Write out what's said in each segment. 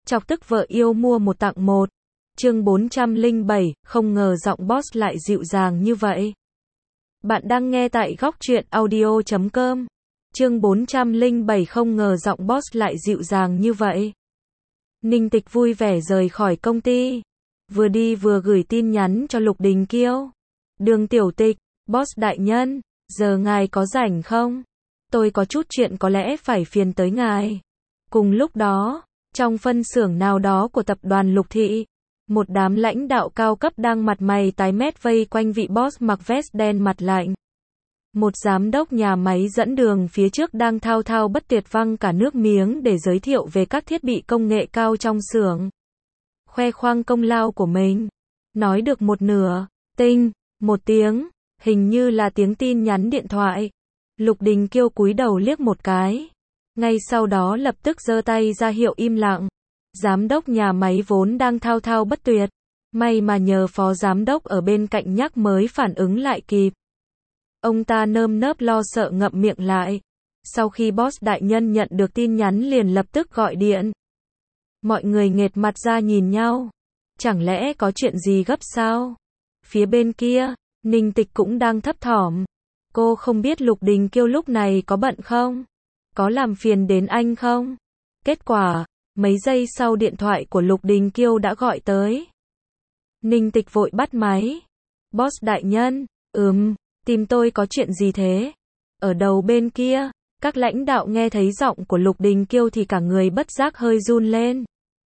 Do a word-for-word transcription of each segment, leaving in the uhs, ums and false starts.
Chọc tức vợ yêu mua một tặng một. Chương bốn trăm lẻ bảy, không ngờ giọng boss lại dịu dàng như vậy. Bạn đang nghe tại góc truyện audio chấm com. Chương bốn trăm lẻ bảy, không ngờ giọng boss lại dịu dàng như vậy. Ninh Tịch vui vẻ rời khỏi công ty. Vừa đi vừa gửi tin nhắn cho Lục Đình Kiêu. Đường tiểu tịch, boss đại nhân, giờ ngài có rảnh không? Tôi có chút chuyện có lẽ phải phiền tới ngài. Cùng lúc đó, trong phân xưởng nào đó của tập đoàn Lục Thị, một đám lãnh đạo cao cấp đang mặt mày tái mét vây quanh vị boss mặc vest đen mặt lạnh. Một giám đốc nhà máy dẫn đường phía trước đang thao thao bất tuyệt văng cả nước miếng để giới thiệu về các thiết bị công nghệ cao trong xưởng. Khoe khoang công lao của mình. Nói được một nửa, tinh, một tiếng, hình như là tiếng tin nhắn điện thoại. Lục Đình Kiêu cúi đầu liếc một cái. Ngay sau đó lập tức giơ tay ra hiệu im lặng. Giám đốc nhà máy vốn đang thao thao bất tuyệt. May mà nhờ phó giám đốc ở bên cạnh nhắc mới phản ứng lại kịp. Ông ta nơm nớp lo sợ ngậm miệng lại. Sau khi boss đại nhân nhận được tin nhắn liền lập tức gọi điện. Mọi người nghệt mặt ra nhìn nhau. Chẳng lẽ có chuyện gì gấp sao? Phía bên kia, Ninh Tịch cũng đang thấp thỏm. Cô không biết Lục Đình Kiêu lúc này có bận không? Có làm phiền đến anh không? Kết quả, mấy giây sau điện thoại của Lục Đình Kiêu đã gọi tới. Ninh Tịch vội bắt máy. Boss đại nhân, ừm, tìm tôi có chuyện gì thế? Ở đầu bên kia, các lãnh đạo nghe thấy giọng của Lục Đình Kiêu thì cả người bất giác hơi run lên.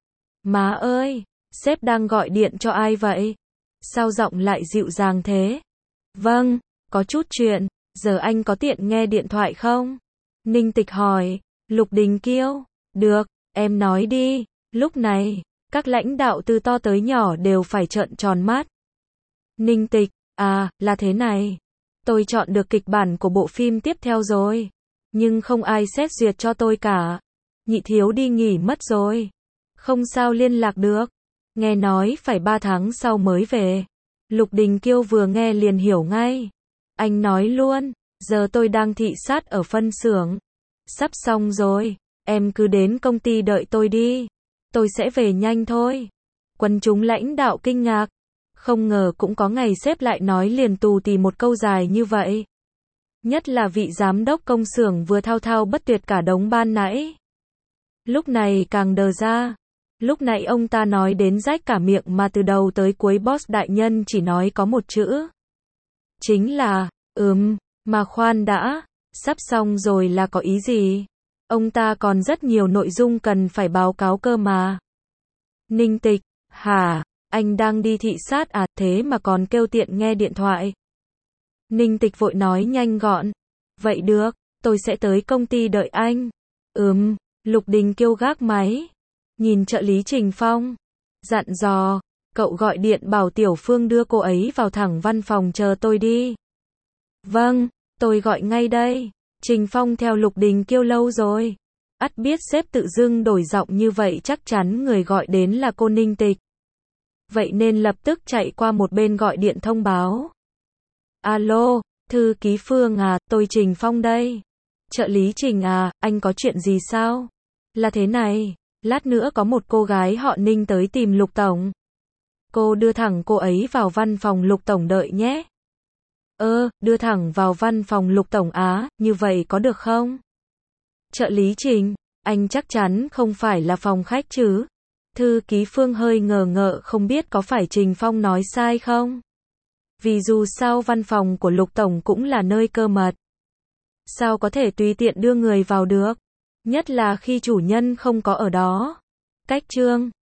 Má ơi, sếp đang gọi điện cho ai vậy? Sao giọng lại dịu dàng thế? Vâng, có chút chuyện, giờ anh có tiện nghe điện thoại không? Ninh Tịch hỏi. Lục Đình Kiêu, được, em nói đi. Lúc này, các lãnh đạo từ to tới nhỏ đều phải trợn tròn mắt. Ninh Tịch, à, là thế này. Tôi chọn được kịch bản của bộ phim tiếp theo rồi. Nhưng không ai xét duyệt cho tôi cả. Nhị thiếu đi nghỉ mất rồi. Không sao liên lạc được. Nghe nói phải ba tháng sau mới về. Lục Đình Kiêu vừa nghe liền hiểu ngay. Anh nói luôn, giờ tôi đang thị sát ở phân xưởng. Sắp xong rồi, em cứ đến công ty đợi tôi đi. Tôi sẽ về nhanh thôi. Quần chúng lãnh đạo kinh ngạc. Không ngờ cũng có ngày sếp lại nói liền tù tì một câu dài như vậy. Nhất là vị giám đốc công xưởng vừa thao thao bất tuyệt cả đống ban nãy. Lúc này càng đờ ra. Lúc nãy ông ta nói đến rách cả miệng mà từ đầu tới cuối boss đại nhân chỉ nói có một chữ. Chính là, ừm, mà khoan đã, sắp xong rồi là có ý gì? Ông ta còn rất nhiều nội dung cần phải báo cáo cơ mà. Ninh Tịch, hả, anh đang đi thị sát à, thế mà còn kêu tiện nghe điện thoại. Ninh Tịch vội nói nhanh gọn. Vậy được, tôi sẽ tới công ty đợi anh. Ừm, Lục Đình Kiêu gác máy. Nhìn trợ lý Trình Phong. Dặn dò, cậu gọi điện bảo Tiểu Phương đưa cô ấy vào thẳng văn phòng chờ tôi đi. Vâng, tôi gọi ngay đây. Trình Phong theo Lục Đình Kiêu lâu rồi. Ắt biết sếp tự dưng đổi giọng như vậy chắc chắn người gọi đến là cô Ninh Tịch. Vậy nên lập tức chạy qua một bên gọi điện thông báo. Alo, thư ký Phương à, tôi Trình Phong đây. Trợ lý Trình à, anh có chuyện gì sao? Là thế này, lát nữa có một cô gái họ Ninh tới tìm Lục Tổng. Cô đưa thẳng cô ấy vào văn phòng Lục Tổng đợi nhé. Ơ, đưa thẳng vào văn phòng Lục Tổng á, như vậy có được không? Trợ lý Trình, anh chắc chắn không phải là phòng khách chứ? Thư ký Phương hơi ngờ ngợ không biết có phải Trình Phong nói sai không? Vì dù sao văn phòng của Lục Tổng cũng là nơi cơ mật. Sao có thể tùy tiện đưa người vào được? Nhất là khi chủ nhân không có ở đó. Cách chương